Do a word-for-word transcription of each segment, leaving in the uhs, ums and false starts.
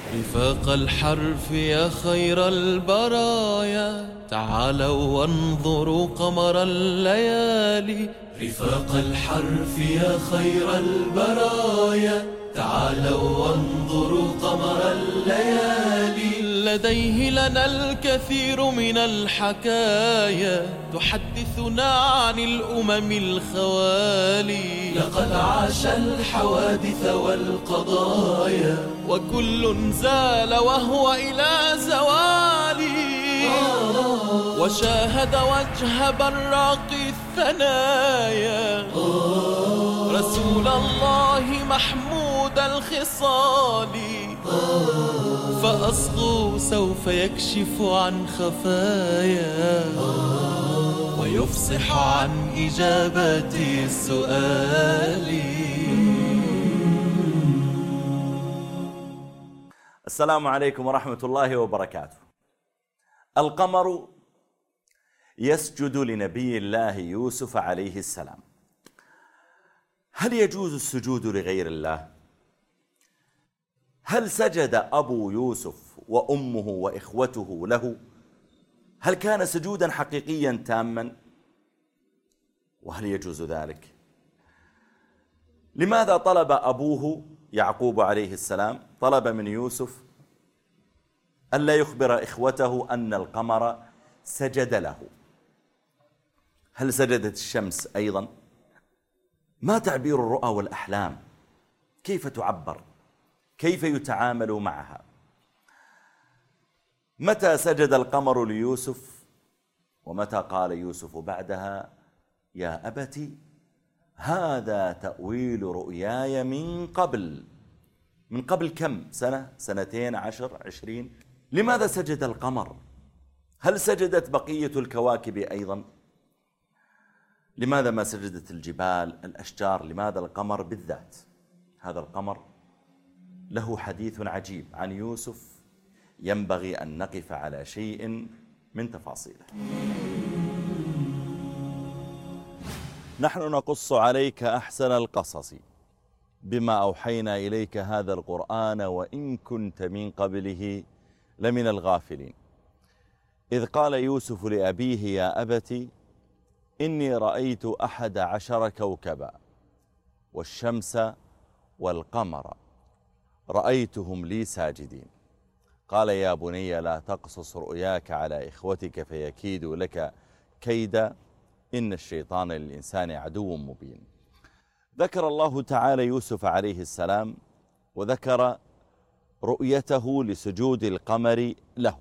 رفاق الحرف يا خير البرايا، تعالوا وانظروا قمر الليالي. رفاق الحرف يا خير البرايا، تعالوا وانظروا قمر الليالي. لديه لنا الكثير من الحكايا، تحدثنا عن الأمم الخوالي. لقد عاش الحوادث والقضايا، وكل زال وهو إلى زوالي. وشاهد وجه براق الثنايا، رسول الله محمود الخصال. فأصغوا سوف يكشف عن خفايا، ويفصح عن إجابة السؤال. السلام عليكم ورحمة الله وبركاته. القمر يسجد لنبي الله يوسف عليه السلام. هل يجوز السجود لغير الله؟ هل سجد أبو يوسف وأمه وإخوته له؟ هل كان سجودا حقيقيا تاما؟ وهل يجوز ذلك؟ لماذا طلب أبوه يعقوب عليه السلام طلب من يوسف ألا يخبر إخوته أن القمر سجد له؟ هل سجدت الشمس أيضا؟ ما تعبير الرؤى والأحلام؟ كيف تعبر؟ كيف يتعامل معها؟ متى سجد القمر ليوسف؟ ومتى قال يوسف بعدها يا أبت هذا تأويل رؤياي من قبل؟ من قبل كم سنة؟ سنتين، عشر، عشرين؟ لماذا سجد القمر؟ هل سجدت بقية الكواكب أيضا؟ لماذا ما سجدت الجبال، الأشجار؟ لماذا القمر بالذات؟ هذا القمر له حديث عجيب عن يوسف، ينبغي أن نقف على شيء من تفاصيله. نحن نقص عليك أحسن القصص بما أوحينا إليك هذا القرآن وإن كنت من قبله لمن الغافلين. إذ قال يوسف لأبيه يا أبت إني رأيت أحد عشر كوكبا والشمس والقمر رأيتهم لي ساجدين. قال يا بني لا تقصص رؤياك على إخوتك فيكيدوا لك كيدا إن الشيطان للإنسان عدو مبين. ذكر الله تعالى يوسف عليه السلام وذكر رؤيته لسجود القمر له،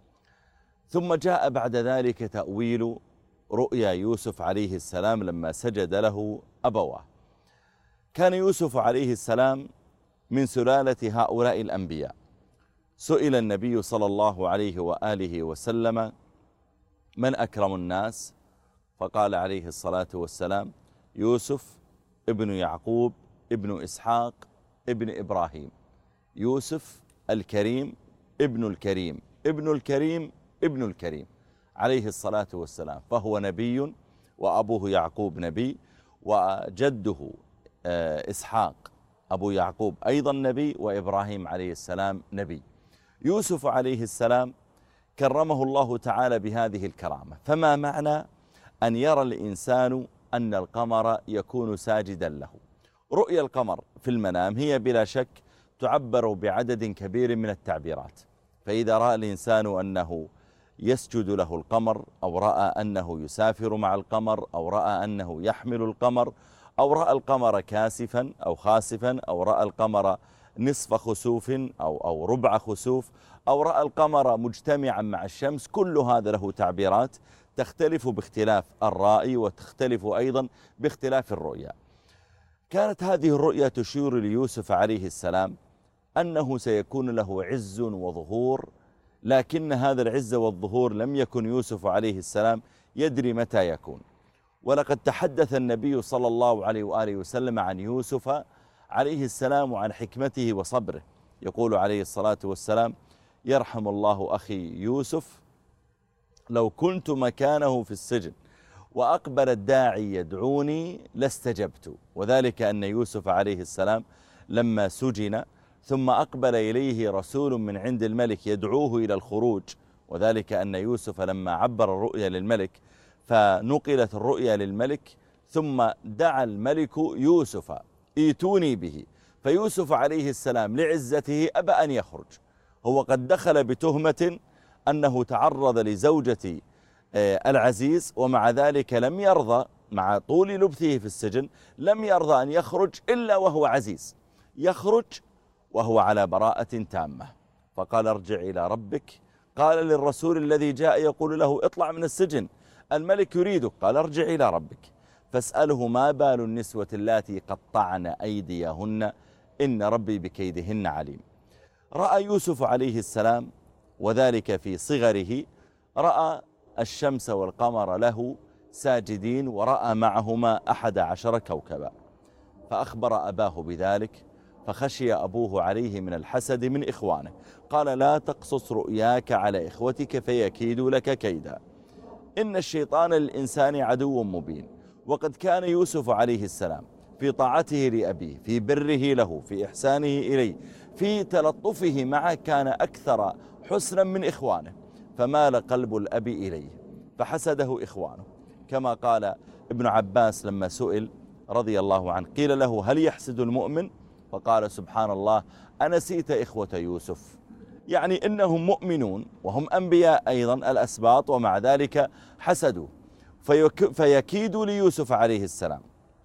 ثم جاء بعد ذلك تأويل رؤيا يوسف عليه السلام لما سجد له أبواه. كان يوسف عليه السلام من سلالة هؤلاء الأنبياء. سئل النبي صلى الله عليه وآله وسلم من أكرم الناس؟ فقال عليه الصلاة والسلام يوسف ابن يعقوب ابن إسحاق ابن إبراهيم. يوسف الكريم ابن الكريم ابن الكريم ابن الكريم عليه الصلاة والسلام. فهو نبي، وأبوه يعقوب نبي، وجده إسحاق أبو يعقوب أيضا نبي، وإبراهيم عليه السلام نبي. يوسف عليه السلام كرمه الله تعالى بهذه الكرامة. فما معنى أن يرى الإنسان أن القمر يكون ساجدا له؟ رؤيا القمر في المنام هي بلا شك تعبر بعدد كبير من التعبيرات. فإذا رأى الإنسان أنه يسجد له القمر، أو رأى أنه يسافر مع القمر، أو رأى أنه يحمل القمر، أو رأى القمر كاسفا أو خاسفا، أو رأى القمر نصف خسوف أو, أو ربع خسوف، أو رأى القمر مجتمعا مع الشمس، كل هذا له تعبيرات تختلف باختلاف الرأي وتختلف أيضا باختلاف الرؤيا. كانت هذه الرؤيا تشير ليوسف عليه السلام أنه سيكون له عز وظهور، لكن هذا العز والظهور لم يكن يوسف عليه السلام يدري متى يكون. ولقد تحدث النبي صلى الله عليه وآله وسلم عن يوسف عليه السلام وعن حكمته وصبره. يقول عليه الصلاة والسلام يرحم الله أخي يوسف لو كنت مكانه في السجن وأقبل الداعي يدعوني لاستجبت. وذلك أن يوسف عليه السلام لما سجن ثم أقبل إليه رسول من عند الملك يدعوه إلى الخروج، وذلك أن يوسف لما عبر الرؤيا للملك فنقلت الرؤيا للملك، ثم دعا الملك يوسف ائتوني به، فيوسف عليه السلام لعزته أبى أن يخرج. هو قد دخل بتهمة أنه تعرض لزوجة العزيز، ومع ذلك لم يرضى، مع طول لبثه في السجن لم يرضى أن يخرج إلا وهو عزيز، يخرج وهو على براءة تامة. فقال ارجع إلى ربك. قال للرسول الذي جاء يقول له اطلع من السجن، الملك يريدك، قال ارجع إلى ربك فاسأله ما بال النسوة اللاتي قطعن أيديهن إن ربي بكيدهن عليم. رأى يوسف عليه السلام وذلك في صغره، رأى الشمس والقمر له ساجدين، ورأى معهما أحد عشر كوكبا، فأخبر أباه بذلك، فخشي أبوه عليه من الحسد من إخوانه، قال لا تقصص رؤياك على إخوتك فيكيدوا لك كيدا، إن الشيطان للإنسان عدو مبين. وقد كان يوسف عليه السلام في طاعته لأبيه، في بره له، في إحسانه إليه، في تلطفه معه، كان أكثر حسنا من إخوانه، فمال قلب الأب إليه فحسده إخوانه. كما قال ابن عباس لما سئل رضي الله عنه، قيل له هل يحسد المؤمن؟ فقال سبحان الله أنسيت إخوة يوسف، يعني إنهم مؤمنون وهم أنبياء أيضا الأسباط، ومع ذلك حسدوا فيكيدوا ليوسف عليه السلام.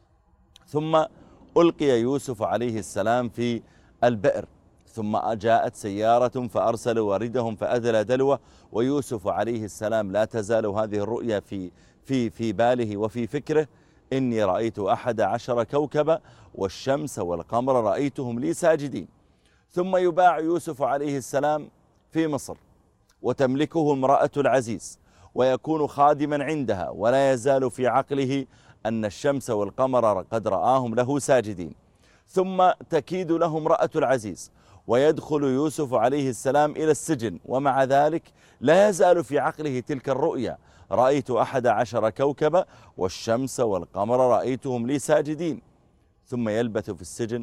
ثم ألقي يوسف عليه السلام في البئر، ثم جاءت سيارة فأرسلوا واردهم فأدلى دلوه، ويوسف عليه السلام لا تزال هذه الرؤيا في, في, في باله وفي فكره، إني رأيت أحد عشر كوكبا والشمس والقمر رأيتهم لي ساجدين. ثم يباع يوسف عليه السلام في مصر، وتملكه امرأة العزيز، ويكون خادما عندها، ولا يزال في عقله أن الشمس والقمر قد رآهم له ساجدين. ثم تكيد له امرأة العزيز، ويدخل يوسف عليه السلام إلى السجن، ومع ذلك لا يزال في عقله تلك الرؤيا، رأيت أحد عشر كوكبا والشمس والقمر رأيتهم لي ساجدين. ثم يلبث في السجن،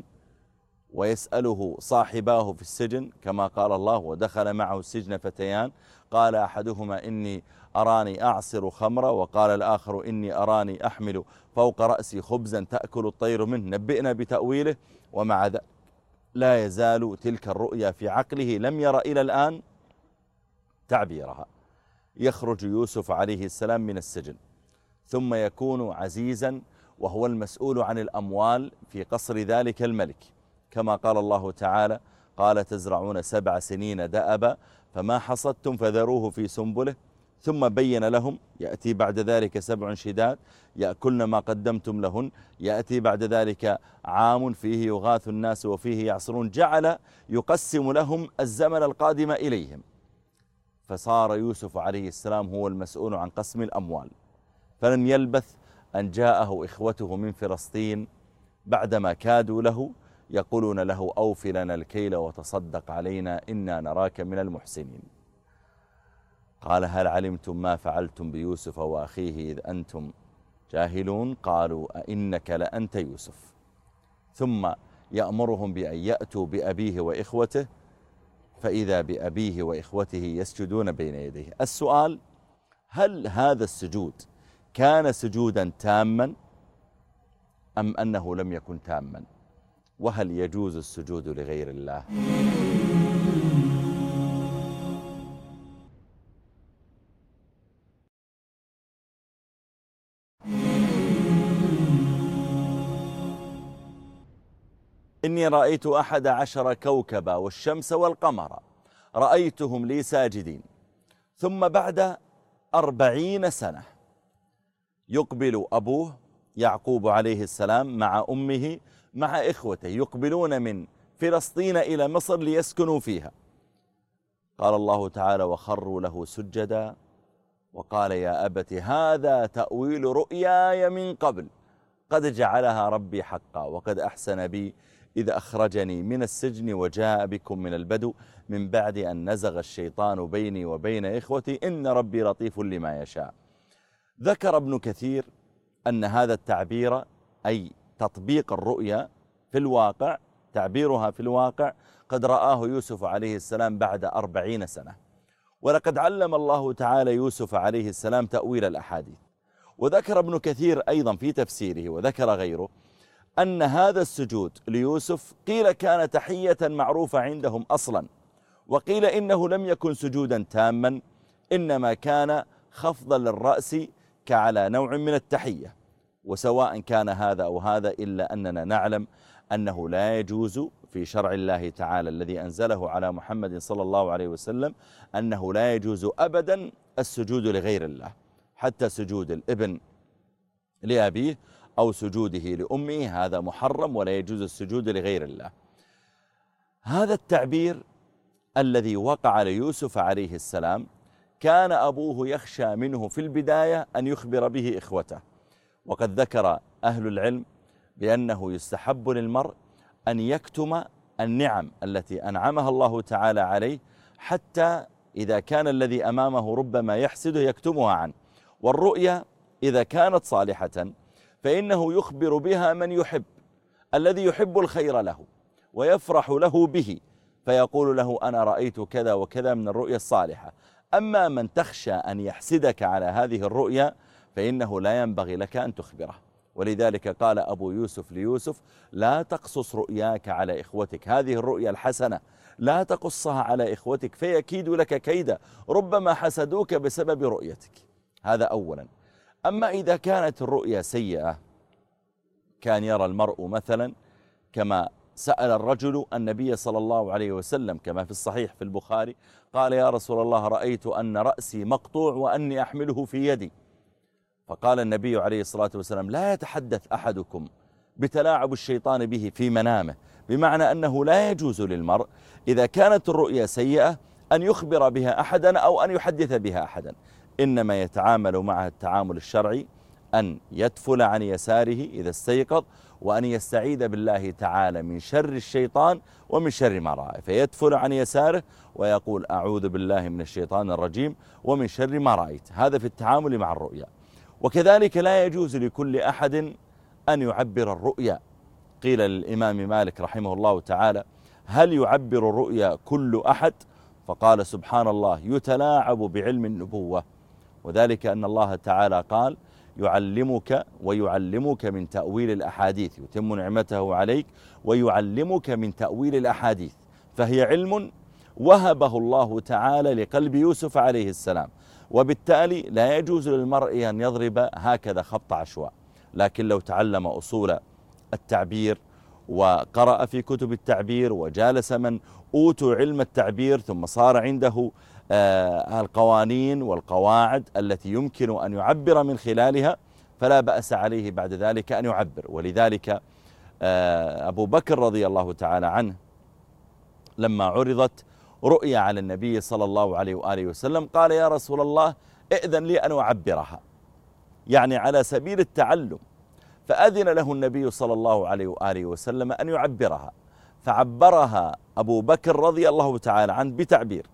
ويسأله صاحباه في السجن كما قال الله ودخل معه السجن فتيان، قال أحدهما إني أراني أعصر خمرا، وقال الآخر إني أراني أحمل فوق رأسي خبزا تأكل الطير منه نبئنا بتأويله. ومع ذلك لا يزال تلك الرؤيا في عقله، لم ير إلى الآن تعبيرها. يخرج يوسف عليه السلام من السجن، ثم يكون عزيزا وهو المسؤول عن الأموال في قصر ذلك الملك، كما قال الله تعالى قال تزرعون سبع سنين دأبا فما حصدتم فذروه في سنبله ثم بين لهم، يأتي بعد ذلك سبع شداد يأكلن ما قدمتم لهن، يأتي بعد ذلك عام فيه يغاث الناس وفيه يعصرون، جعل يقسم لهم الزمن القادم إليهم. فصار يوسف عليه السلام هو المسؤول عن قسم الأموال. فلم يلبث أن جاءه إخوته من فلسطين بعدما كادوا له يقولون له أوف لنا الكيل وتصدق علينا إنا نراك من المحسنين. قال هل علمتم ما فعلتم بيوسف وأخيه إذ أنتم جاهلون؟ قالوا أئنك لأنت يوسف. ثم يأمرهم بأن يأتوا بأبيه وإخوته، فإذا بأبيه وإخوته يسجدون بين يديه. السؤال: هل هذا السجود كان سجودا تاما أم أنه لم يكن تاما؟ وهل يجوز السجود لغير الله؟ إني رأيت أحد عشر كوكبا والشمس والقمر رأيتهم لي ساجدين. ثم بعد أربعين سنة يقبل أبوه يعقوب عليه السلام مع أمه مع إخوته، يقبلون من فلسطين إلى مصر ليسكنوا فيها. قال الله تعالى وخروا له سجدا وقال يا أبت هذا تأويل رؤياي من قبل قد جعلها ربي حقا وقد أحسن بي إذ أخرجني من السجن وجاء بكم من البدو من بعد أن نزغ الشيطان بيني وبين إخوتي إن ربي لطيف لما يشاء. ذكر ابن كثير أن هذا التعبير أي تطبيق الرؤيا في الواقع، تعبيرها في الواقع قد رآه يوسف عليه السلام بعد أربعين سنة. ولقد علم الله تعالى يوسف عليه السلام تأويل الأحاديث. وذكر ابن كثير أيضا في تفسيره وذكر غيره أن هذا السجود ليوسف قيل كان تحية معروفة عندهم أصلا، وقيل إنه لم يكن سجودا تاما، إنما كان خفضا للرأس كعلى نوع من التحية. وسواء كان هذا أو هذا إلا أننا نعلم أنه لا يجوز في شرع الله تعالى الذي أنزله على محمد صلى الله عليه وسلم أنه لا يجوز أبدا السجود لغير الله، حتى سجود الابن لأبيه أو سجوده لأمه هذا محرم، ولا يجوز السجود لغير الله. هذا التعبير الذي وقع ليوسف عليه السلام كان أبوه يخشى منه في البداية أن يخبر به إخوته. وقد ذكر أهل العلم بأنه يستحب للمرء أن يكتم النعم التي أنعمها الله تعالى عليه، حتى إذا كان الذي أمامه ربما يحسده يكتمها عنه. والرؤيا إذا كانت صالحة فإنه يخبر بها من يحب، الذي يحب الخير له ويفرح له به، فيقول له أنا رأيت كذا وكذا من الرؤيا الصالحة. أما من تخشى أن يحسدك على هذه الرؤيا فإنه لا ينبغي لك أن تخبره. ولذلك قال أبو يوسف ليوسف لا تقصص رؤياك على إخوتك، هذه الرؤيا الحسنة لا تقصها على إخوتك فيكيد لك كيدا، ربما حسدوك بسبب رؤيتك. هذا أولا. أما إذا كانت الرؤيا سيئة، كان يرى المرء مثلا كما سأل الرجل النبي صلى الله عليه وسلم كما في الصحيح في البخاري، قال يا رسول الله رأيت أن رأسي مقطوع وأني أحمله في يدي، فقال النبي عليه الصلاة والسلام لا يتحدث أحدكم بتلاعب الشيطان به في منامه، بمعنى أنه لا يجوز للمرء إذا كانت الرؤيا سيئة أن يخبر بها أحدا أو أن يحدث بها أحدا، إنما يتعامل معها التعامل الشرعي، أن يتفل عن يساره إذا استيقظ، وأن يستعيذ بالله تعالى من شر الشيطان ومن شر ما رأى، فيتفل عن يساره ويقول أعوذ بالله من الشيطان الرجيم ومن شر ما رأيت. هذا في التعامل مع الرؤيا. وكذلك لا يجوز لكل أحد أن يعبر الرؤيا. قيل للإمام مالك رحمه الله تعالى هل يعبر الرؤيا كل أحد؟ فقال سبحان الله يتلاعب بعلم النبوة، وذلك أن الله تعالى قال يعلمك ويعلمك من تأويل الأحاديث، يتم نعمته عليك ويعلمك من تأويل الأحاديث، فهي علم وهبه الله تعالى لقلب يوسف عليه السلام، وبالتالي لا يجوز للمرء أن يضرب هكذا خبط عشواء. لكن لو تعلم أصول التعبير وقرأ في كتب التعبير وجالس من أوتوا علم التعبير ثم صار عنده القوانين والقواعد التي يمكن أن يعبر من خلالها فلا بأس عليه بعد ذلك أن يعبر. ولذلك أبو بكر رضي الله تعالى عنه لما عرضت رؤيا على النبي صلى الله عليه وآله وسلم قال يا رسول الله ائذن لي أن أعبرها، يعني على سبيل التعلم، فأذن له النبي صلى الله عليه وآله وسلم أن يعبرها، فعبرها أبو بكر رضي الله تعالى عنه بتعبير،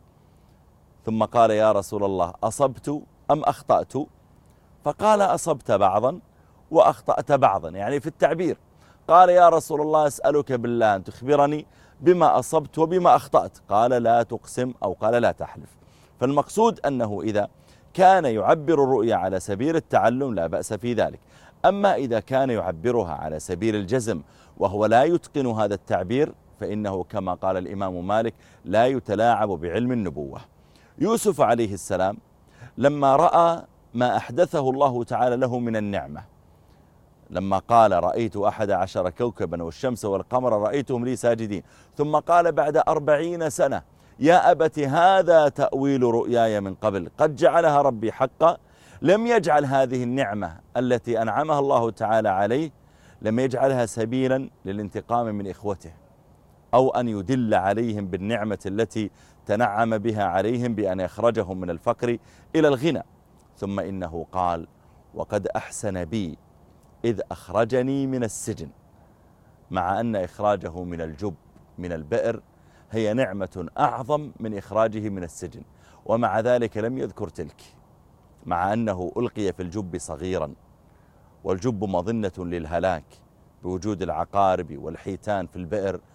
ثم قال يا رسول الله أصبت أم أخطأت؟ فقال أصبت بعضا وأخطأت بعضا، يعني في التعبير. قال يا رسول الله أسألك بالله أن تخبرني بما أصبت وبما أخطأت، قال لا تقسم أو قال لا تحلف. فالمقصود أنه إذا كان يعبر الرؤيا على سبيل التعلم لا بأس في ذلك. أما إذا كان يعبرها على سبيل الجزم وهو لا يتقن هذا التعبير فإنه كما قال الإمام مالك لا يتلاعب بعلم النبوة. يوسف عليه السلام لما رأى ما أحدثه الله تعالى له من النعمة، لما قال رأيت أحد عشر كوكبا والشمس والقمر رأيتهم لي ساجدين، ثم قال بعد أربعين سنة يا أبت هذا تأويل رؤياي من قبل قد جعلها ربي حقا، لم يجعل هذه النعمة التي أنعمها الله تعالى عليه لم يجعلها سبيلا للانتقام من إخوته أو أن يدل عليهم بالنعمة التي تنعم بها عليهم بأن يخرجهم من الفقر إلى الغنى. ثم إنه قال وقد أحسن بي إذ أخرجني من السجن، مع أن إخراجه من الجب من البئر هي نعمة أعظم من إخراجه من السجن، ومع ذلك لم يذكر تلك، مع أنه ألقي في الجب صغيرا، والجب مظنة للهلاك بوجود العقارب والحيتان في البئر،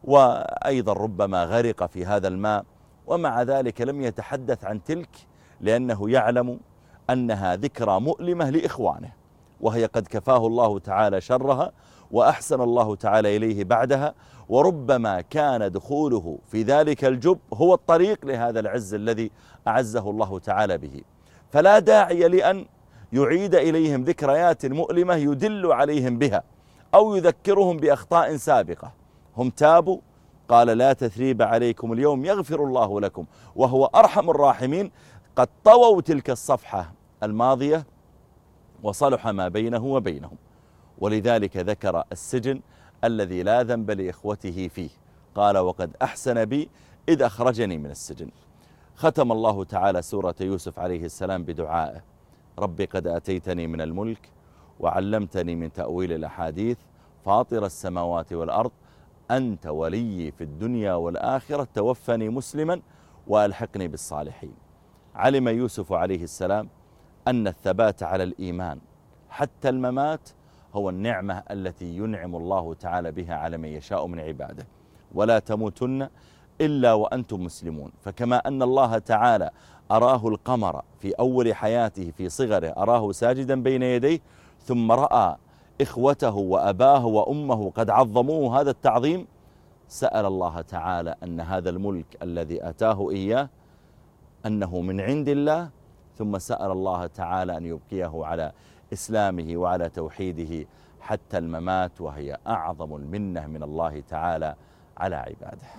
وأيضا ربما غرق في هذا الماء، ومع ذلك لم يتحدث عن تلك لأنه يعلم أنها ذكرى مؤلمة لإخوانه، وهي قد كفاه الله تعالى شرها وأحسن الله تعالى إليه بعدها، وربما كان دخوله في ذلك الجب هو الطريق لهذا العز الذي أعزه الله تعالى به. فلا داعي لأن يعيد إليهم ذكريات مؤلمة يدل عليهم بها أو يذكرهم بأخطاء سابقة. هم تابوا، قال لا تثريب عليكم اليوم يغفر الله لكم وهو أرحم الراحمين. قد طووا تلك الصفحة الماضية وصلح ما بينه وبينهم، ولذلك ذكر السجن الذي لا ذنب لإخوته فيه، قال وقد أحسن بي إذ أخرجني من السجن. ختم الله تعالى سورة يوسف عليه السلام بدعائه: ربي قد أتيتني من الملك وعلمتني من تأويل الأحاديث فاطر السماوات والأرض أنت ولي في الدنيا والآخرة توفني مسلما وألحقني بالصالحين. علم يوسف عليه السلام أن الثبات على الإيمان حتى الممات هو النعمة التي ينعم الله تعالى بها على من يشاء من عباده. ولا تموتن إلا وأنتم مسلمون. فكما أن الله تعالى أراه القمر في أول حياته في صغره، أراه ساجدا بين يديه، ثم رأى إخوته وأباه وأمه قد عظموه هذا التعظيم، سأل الله تعالى أن هذا الملك الذي أتاه إياه أنه من عند الله، ثم سأل الله تعالى أن يبقيه على إسلامه وعلى توحيده حتى الممات، وهي أعظم المنة من الله تعالى على عباده.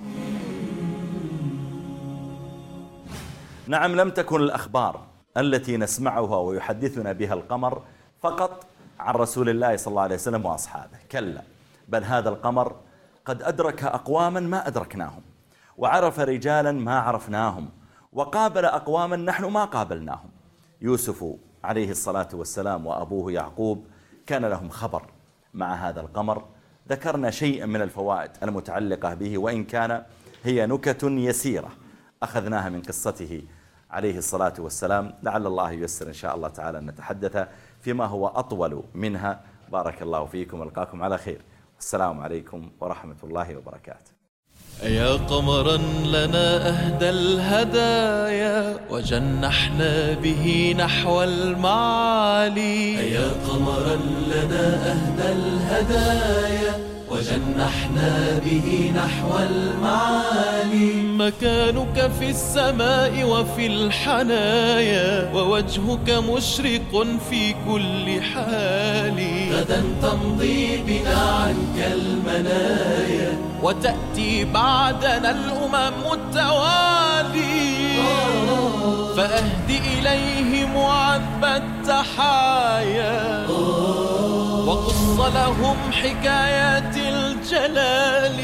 نعم، لم تكن الأخبار التي نسمعها ويحدثنا بها القمر فقط عن رسول الله صلى الله عليه وسلم وأصحابه، كلا، بل هذا القمر قد أدرك أقواما ما أدركناهم، وعرف رجالا ما عرفناهم، وقابل أقواما نحن ما قابلناهم. يوسف عليه الصلاة والسلام وأبوه يعقوب كان لهم خبر مع هذا القمر، ذكرنا شيئا من الفوائد المتعلقة به، وإن كان هي نكت يسيرة أخذناها من قصته عليه الصلاة والسلام. لعل الله ييسر إن شاء الله تعالى أن نتحدث فيما هو أطول منها. بارك الله فيكم وألقاكم على خير، السلام عليكم ورحمة الله وبركاته. يا قمرا لنا أهدى الهدايا وجنحنا به نحو المعالي. يا قمرا لنا أهدى الهدايا وجنحنا به نحو المعالي. مكانك في السماء وفي الحنايا ووجهك مشرق في كل حال. غدا تمضي بنا عنك المنايا وتأتي بعدنا الأمم التوالي. فأهدي إليهم عذب التحايا وقص لهم حكايات الجلال.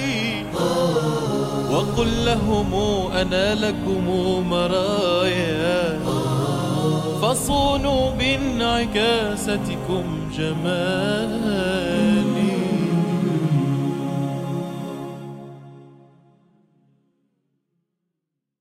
وقل لهم أنا لكم مرايا فصونوا بانعكاستكم جمال.